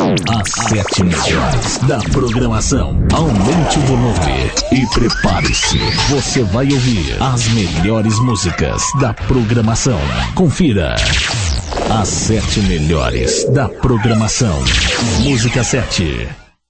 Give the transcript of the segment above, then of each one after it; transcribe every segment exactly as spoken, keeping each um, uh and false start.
As sete melhores da programação. Aumente o volume e prepare-se. Você vai ouvir as melhores músicas da programação. Confira. As sete melhores da programação. Música sete.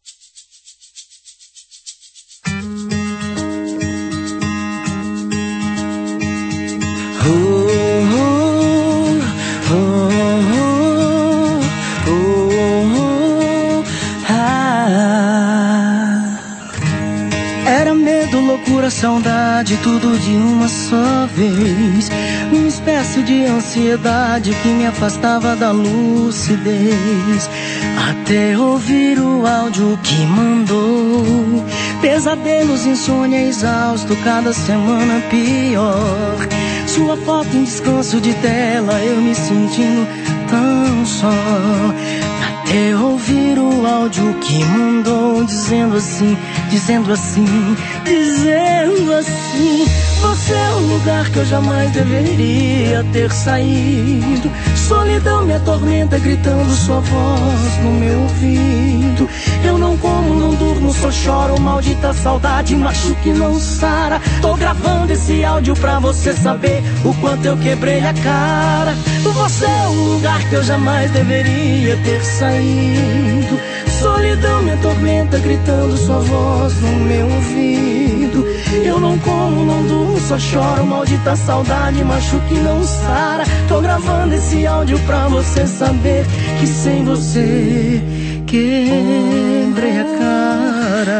Saudade, tudo de uma só vez. Uma espécie de ansiedade que me afastava da lucidez. Até ouvir o áudio que mandou. Pesadelos, insônia, exausto, cada semana pior. Sua foto em descanso de tela, eu me sentindo tão só. Até ouvir o áudio que mandou, dizendo assim, dizendo assim, dizendo assim: você é um lugar que eu jamais deveria ter saído. Solidão me atormenta, gritando sua voz no meu ouvido. Eu não como, não durmo, só choro, maldita saudade, macho que não sara. Tô gravando esse áudio pra você saber o quanto eu quebrei a cara. Você é um lugar que eu jamais deveria ter saído. Solidão me atormenta, gritando sua voz no meu ouvido. Eu não como, não durmo, só choro, maldita saudade, macho que não sara. Tô gravando esse áudio pra você saber que sem você quebrei a cara.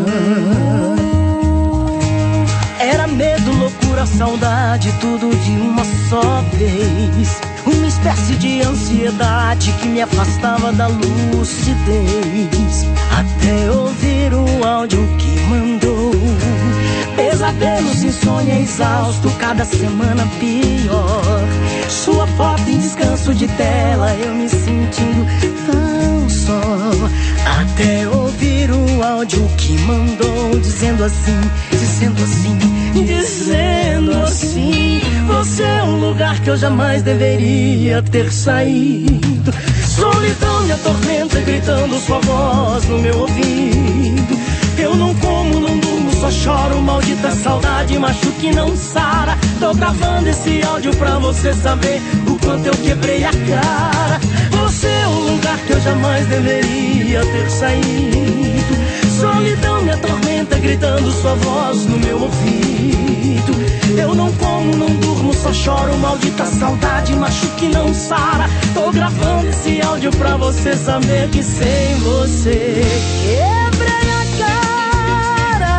Era medo, loucura, saudade, tudo de uma só vez. Uma espécie de ansiedade que me afastava da lucidez. Até ouvir o áudio que mandou. Pesadelos, insônia, exausto, cada semana pior. Sua foto em descanso de tela, eu me sentindo tão só. Até ouvir o áudio que mandou, dizendo assim, dizendo assim, dizendo assim: você é um lugar que eu jamais deveria ter saído. Solidão me atormenta, gritando sua voz no meu ouvido. Eu não como, não durmo, só choro, maldita saudade, macho que não sara. Tô gravando esse áudio pra você saber o quanto eu quebrei a cara. Você é um lugar que eu jamais deveria ter saído. Solidão me atormenta, gritando sua voz no meu ouvido. Eu não como, não durmo, só choro, maldita saudade, macho que não sara. Tô gravando esse áudio pra você saber que sem você quebrei a cara.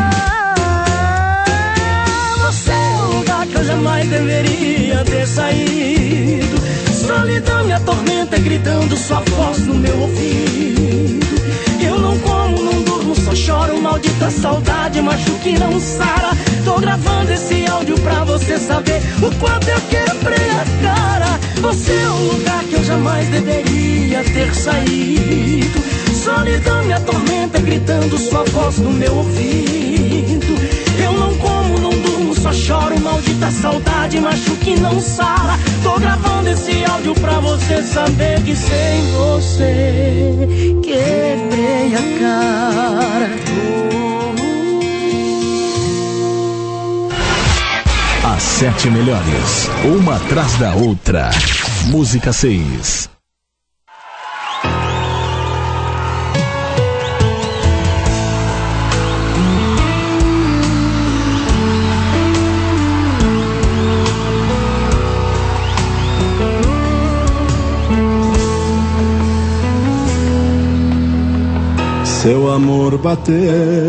Você é um lugar que eu jamais deveria ter saído. Solidão me atormenta, gritando sua voz no meu ouvido. Eu não como, não durmo, só choro, maldita saudade, macho que não sara. Tô gravando esse áudio pra você saber o quanto eu quebrei a cara. Você é um lugar que eu jamais deveria ter saído. Solidão me atormenta, gritando sua voz no meu ouvido. Eu não como, não durmo, só choro, maldita saudade, macho que não sara. Tô gravando esse áudio pra você saber que sem você quebrei a cara. As sete melhores, uma atrás da outra. Música seis. Seu amor bateu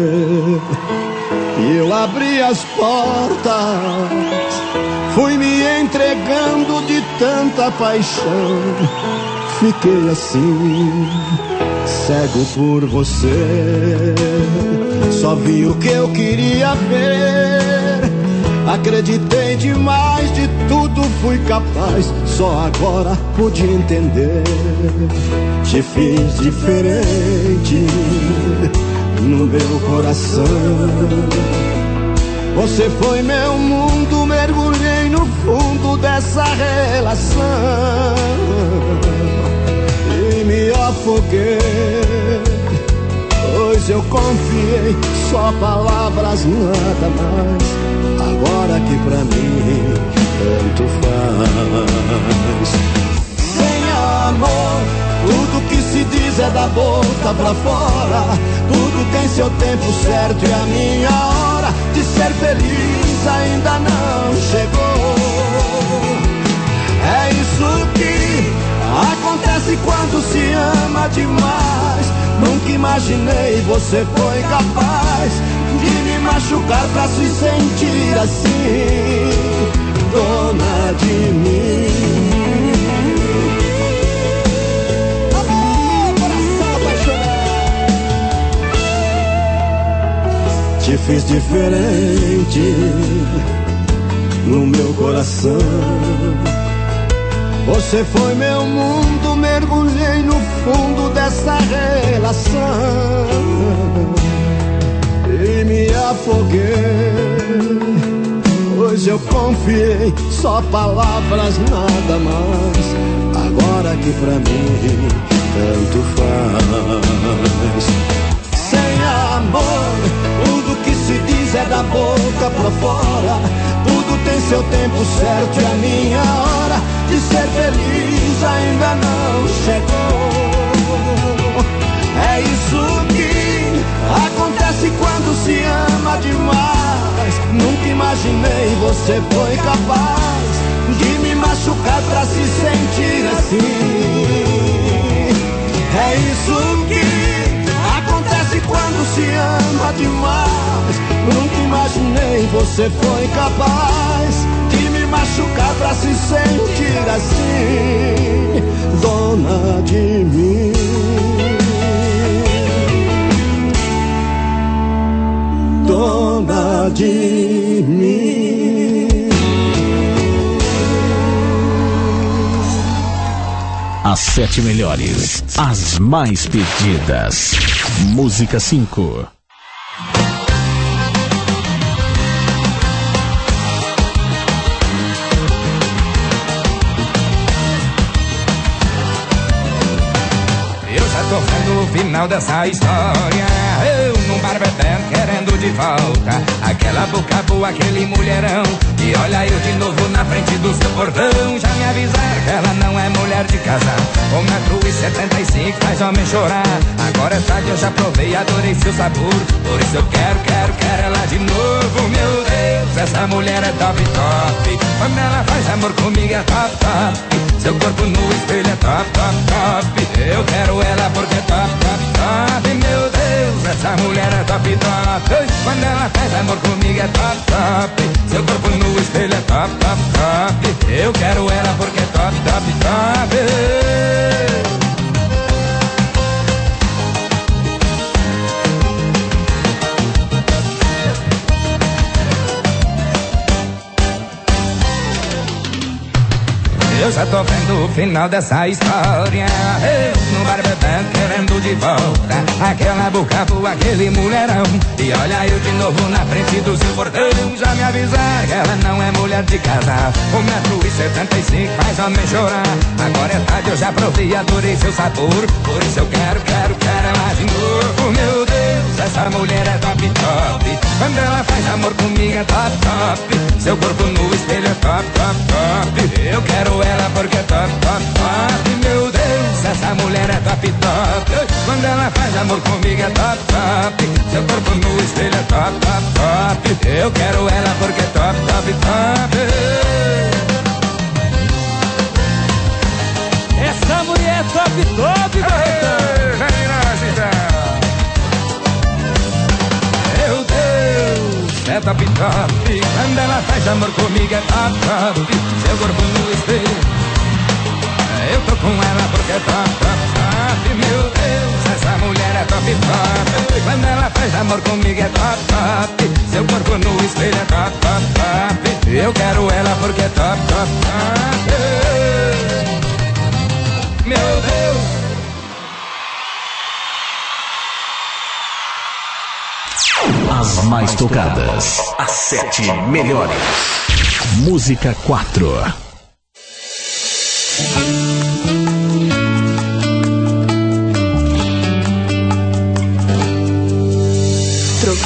e eu abri as portas. Fui me entregando de tanta paixão. Fiquei assim, cego por você. Só vi o que eu queria ver. Acreditei demais, de tudo fui capaz. Só agora pude entender. Te fiz diferente no meu coração. Você foi meu mundo, mergulhei no fundo dessa relação. E me afoguei, pois eu confiei, só palavras, nada mais. Agora que pra mim tanto faz. Sem amor, tudo que se diz é da boca pra fora. Tudo tem seu tempo certo e a minha hora de ser feliz ainda não chegou. É isso que acontece quando se ama demais. Nunca imaginei você foi capaz de me machucar pra se sentir assim, dona de mim. Amor, coração apaixonado. Te fiz diferente no meu coração. Você foi meu mundo, mergulhei no fundo dessa relação e me afoguei, pois eu confiei, só palavras, nada mais. Agora que pra mim tanto faz. Sem amor, tudo que se diz é da boca pra fora. Tudo tem seu tempo certo e a minha hora de ser feliz ainda não chegou. É isso que acontece quando se ama demais. Nunca imaginei você foi capaz de me machucar pra se sentir assim. É isso que acontece quando se ama demais. Nunca imaginei você foi capaz de me machucar pra se sentir assim, dona de mim. Dona de mim. As sete melhores, as mais pedidas. Música cinco. Tô vendo o final dessa história. Eu num bar bebendo, querendo de volta aquela boca boa, aquele mulherão. E olha eu de novo na frente do seu portão. Já me avisaram que ela não é mulher de casar. Um metro e setenta e cinco faz homem chorar. Agora é tarde, eu já provei, adorei seu sabor. Por isso eu quero, quero, quero ela de novo. Meu Deus, essa mulher é top, top. Quando ela faz amor comigo é top, top. Seu corpo no espelho é top, top, top. Eu quero ela porque é top, top, top. Meu Deus, essa mulher é top, top. Quando ela faz amor comigo é top, top. Seu corpo no espelho é top, top, top. Eu quero ela porque é top, top, top. Eu já tô vendo o final dessa história. Eu no bar bebendo, querendo de volta aquela boca boa, aquele mulherão. E olha eu de novo na frente do seu portão. Já me avisar que ela não é mulher de casar. Um metro e setenta e cinco faz homem chorar. Agora é tarde, eu já provei, adorei seu sabor. Por isso eu quero, quero, quero ela de novo. Meu Deus, essa mulher é top, top. Quando ela faz amor comigo é top, top. Seu corpo no espelho é top, top, top. Eu quero ela porque é top, top, top. Meu Deus, essa mulher é top, top. Quando ela faz amor comigo é top, top. Seu corpo no espelho é top, top, top. Eu quero ela porque é top, top, top. Essa mulher é top, top, Barretão. Meu Deus, é top, top. Quando ela faz amor comigo é top, top. Seu corpo no espelho, eu tô com ela porque é top, top, top. Meu Deus, essa mulher é top, top. Quando ela faz amor comigo é top, top. Seu corpo no espelho é top, top, top. Eu quero ela porque é top, top, top. Meu Deus. As mais tocadas, as sete melhores. Música quatro.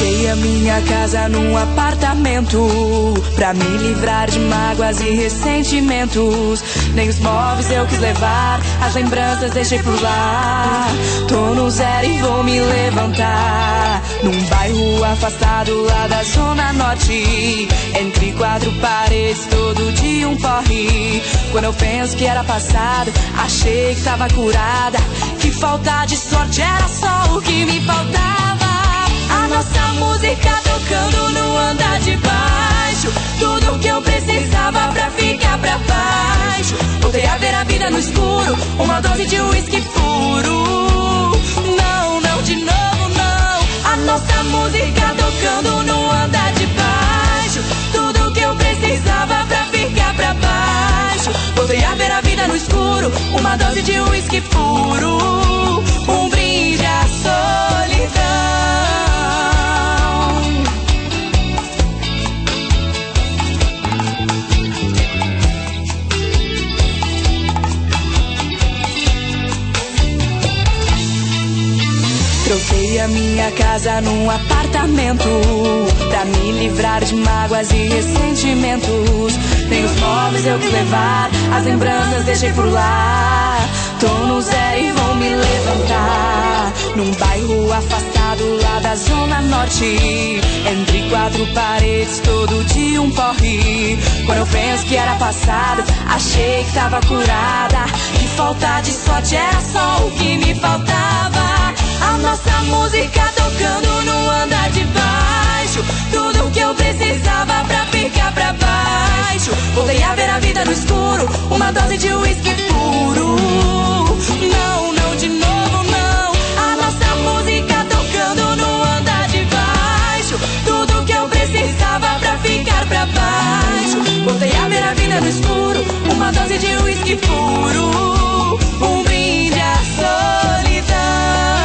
Troquei a minha casa num apartamento pra me livrar de mágoas e ressentimentos. Nem os móveis eu quis levar, as lembranças deixei por lá. Tô no zero e vou me levantar num bairro afastado lá da zona norte. Entre quatro paredes, todo dia um porre. Quando eu penso que era passado, achei que tava curada. Que falta de sorte era só o que me faltava. A nossa música tocando no andar de baixo. Tudo que eu precisava pra ficar pra baixo. Voltei a ver a vida no escuro, uma dose de uísque puro. Não, não, de novo não. A nossa música tocando no andar de baixo. Tudo que eu precisava pra ficar pra baixo. Voltei a ver a vida no escuro, uma dose de uísque puro. Um brinde à solidão. Troquei a minha casa num apartamento pra me livrar de mágoas e ressentimentos. Nem os móveis eu quis levar, as lembranças deixei por lá. Tô no zero e vou me levantar num bairro afastado lá da zona norte. Entre quatro paredes, todo dia um porre. Quando eu penso que era passado, achei que tava curada. Que falta de sorte era só o que me faltava. A nossa música tocando no andar de baixo. Tudo que eu precisava pra ficar pra baixo. Voltei a ver a vida no escuro, uma dose de uísque puro. Não, não, de novo não. A nossa música tocando no andar de baixo. Tudo que eu precisava pra ficar pra baixo. Voltei a ver a vida no escuro, uma dose de uísque puro. Um brinde à solidão.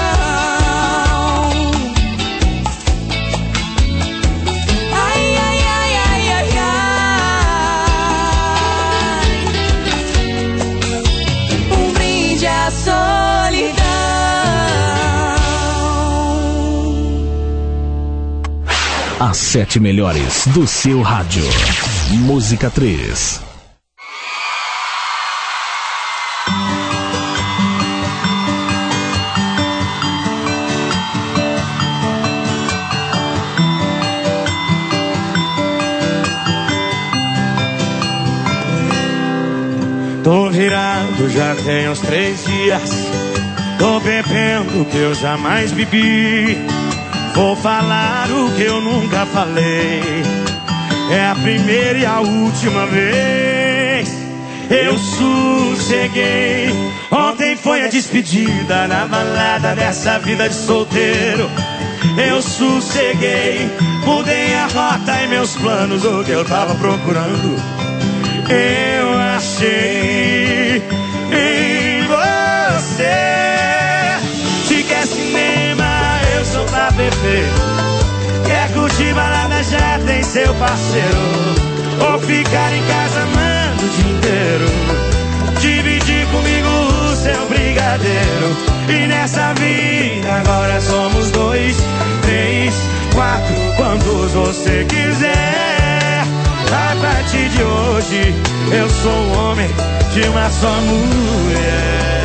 As sete melhores do seu rádio. Música três. Tô virado já tem uns três dias. Tô bebendo o que eu jamais bebi. Vou falar o que eu nunca falei. É a primeira e a última vez. Eu sosseguei. Ontem foi a despedida na balada dessa vida de solteiro. Eu sosseguei. Mudei a rota e meus planos, o que eu tava procurando eu achei em você. Se quer cinema, eu sou pra beber. Quer curtir balada, já tem seu parceiro. Ou ficar em casa amando o dia inteiro. Dividir comigo o seu brigadeiro. E nessa vida agora somos dois, três, quatro, quantos você quiser. A partir de hoje eu sou um homem de uma só mulher.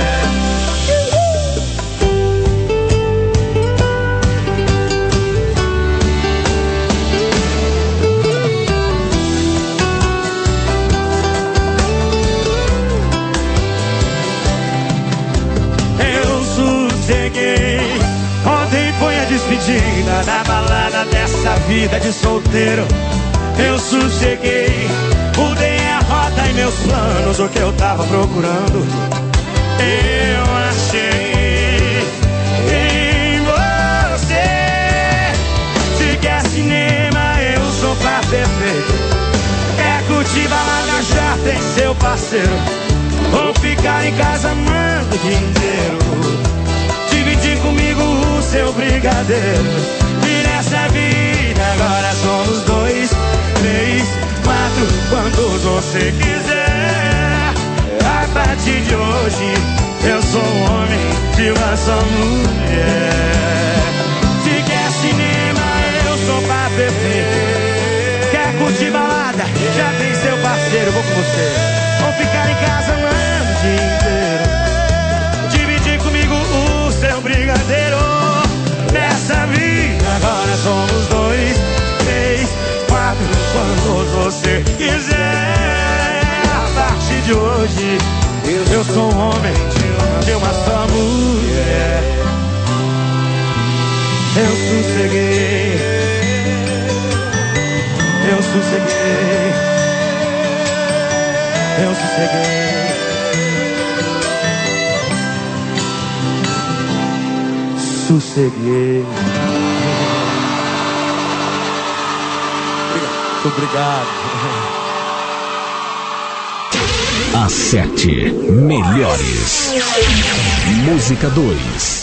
Eu sosseguei. Ontem foi a despedida da balada dessa vida de solteiro. Eu sosseguei, mudei a rota e meus planos, o que eu tava procurando eu achei em você. Se quer cinema, eu sou pra beber. Quer curtir balada, já tem seu parceiro. Ou ficar em casa amando o dia inteiro. Dividir comigo o seu brigadeiro. E nessa vida agora somos dois, três, quatro, quantos você quiser. A partir de hoje eu sou um homem de uma só mulher. Se quer cinema, parceiro, eu vou com você. Vou ficar em casa um ano o dia inteiro, dividir comigo o seu brigadeiro. Nessa vida agora somos dois, três, quatro, quando você quiser. A partir de hoje eu sou um homem de uma só mulher. Eu sosseguei, eu sosseguei, eu sosseguei, sosseguei. Muito obrigado. As sete melhores. Música dois.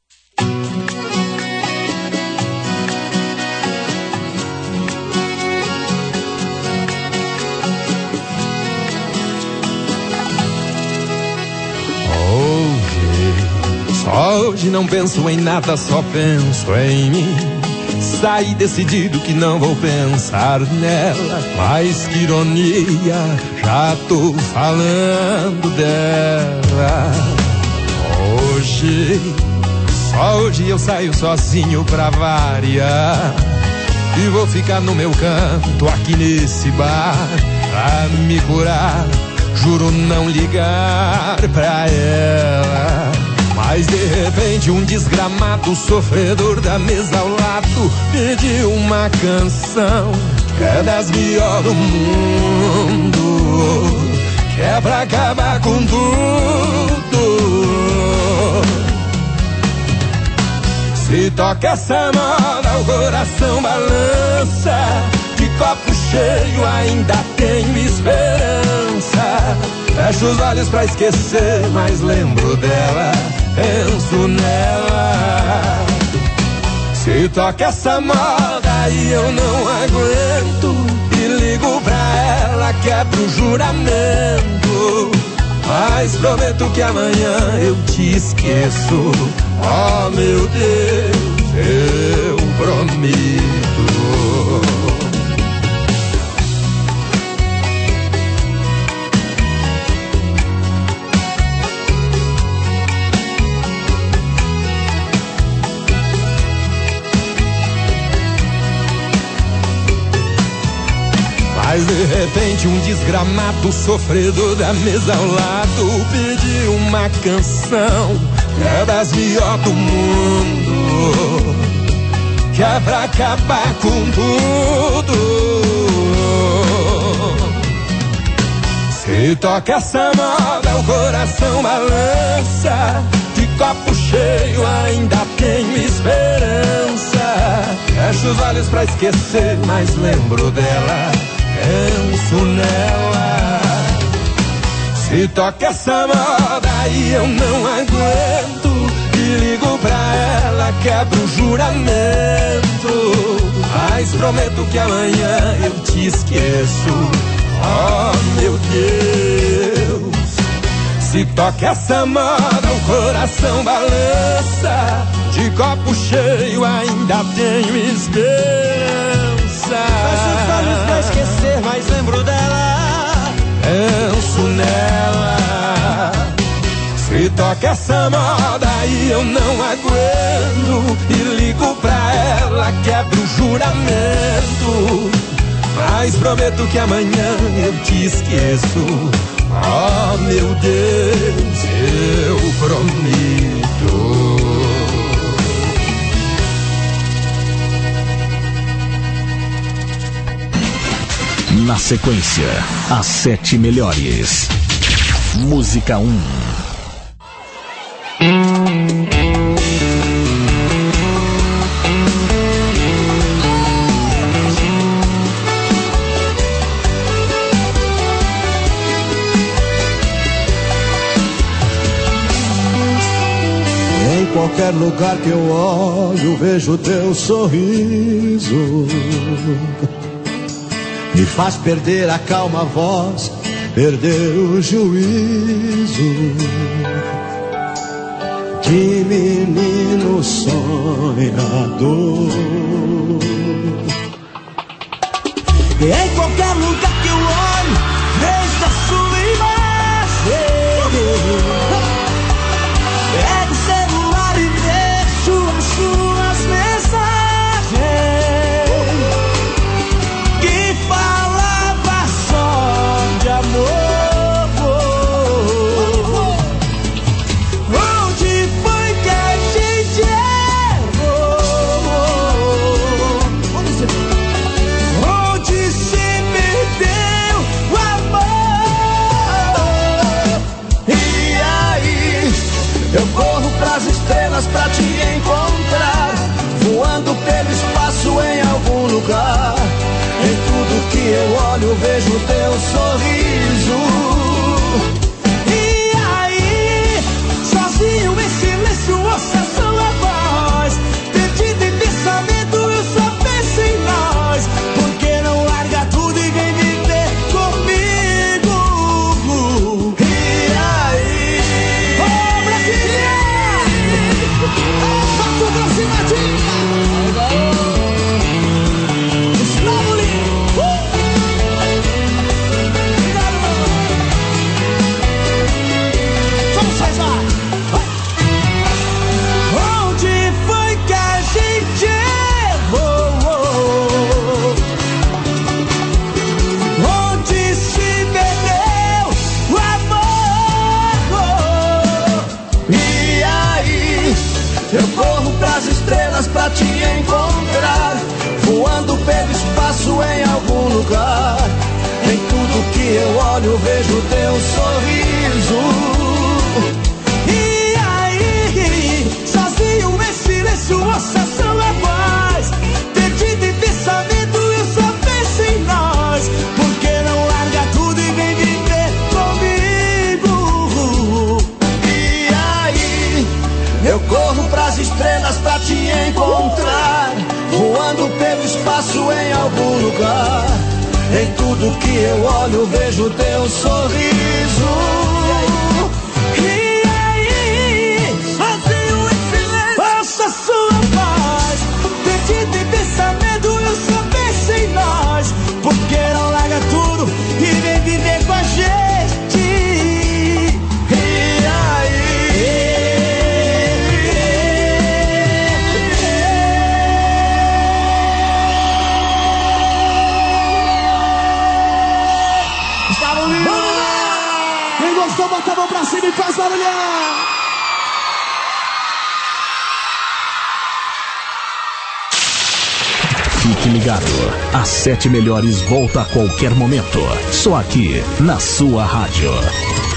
Hoje não penso em nada, só penso em mim. Saí decidido que não vou pensar nela. Mas que ironia, já tô falando dela. Hoje, só hoje eu saio sozinho pra variar. E vou ficar no meu canto aqui nesse bar pra me curar. Juro não ligar pra ela. Mas de repente um desgramado sofredor da mesa ao lado pediu uma canção que é das melhores do mundo, que é pra acabar com tudo. Se toca essa moda o coração balança, de copo cheio ainda tenho esperança. Fecho os olhos pra esquecer, mas lembro dela, penso nela. Se toca essa moda e eu não aguento, e ligo pra ela, quebro o juramento. Mas prometo que amanhã eu te esqueço. Oh meu Deus, eu prometo. Mas de repente um desgramado sofredor da mesa ao lado pediu uma canção que é das melhores do mundo, que é pra acabar com tudo. Se toca essa moda o coração balança, de copo cheio ainda tenho esperança. Fecho os olhos pra esquecer, mas lembro dela, penso nela. Se toca essa moda e eu não aguento, e ligo pra ela, quebro o juramento. Mas prometo que amanhã eu te esqueço. Oh meu Deus. Se toca essa moda o coração balança, de copo cheio ainda tenho esperança. Fecho os olhos pra esquecer, mas lembro dela, penso nela. Se toca essa moda e eu não aguento, e ligo pra ela, quebro o juramento. Mas prometo que amanhã eu te esqueço. Oh meu Deus, eu prometo. Na sequência, as sete melhores. Música um. Em qualquer lugar que eu olho, vejo teu sorriso. Me faz perder a calma voz, perder o juízo. De menino sonhador. E em qualquer lugar que eu olho, estrelas pra te encontrar, voando pelo espaço em algum lugar. Em tudo que eu olho vejo teu sorriso. E aí, sozinho em silêncio, ouça sua voz, perdido em pensamento, eu só penso em nós. Por que não larga tudo e vem viver comigo? E aí, ô oh, Brasília, tá tudo aproximadinho. Gustavo Lima, uh! Obrigado, meu irmão. Vamos, César. Onde foi que a gente errou? Onde se perdeu o amor? E aí, eu corro pras estrelas pra te encontrar, voando pelo espaço em algum lugar. Em tudo que eu olho vejo teu sorriso. E aí, sozinho em silêncio, ouça sua voz, perdido em pensamento, eu só penso em nós. Por que não larga tudo e vem viver comigo? E aí, eu corro pras estrelas pra te encontrar, voando pelo espaço em algum lugar. Em tudo que eu olho vejo teu sorriso. E aí, sozinho em silêncio, ouça sua voz, perdido em pensamento, eu só penso em nós. Por que não larga tudo e vem viver com a gente? E aí, Gustavo Lima! Quem gostou, bota a mão pra cima e faz barulhão! Fique ligado, as sete melhores volta a qualquer momento, só aqui na sua rádio.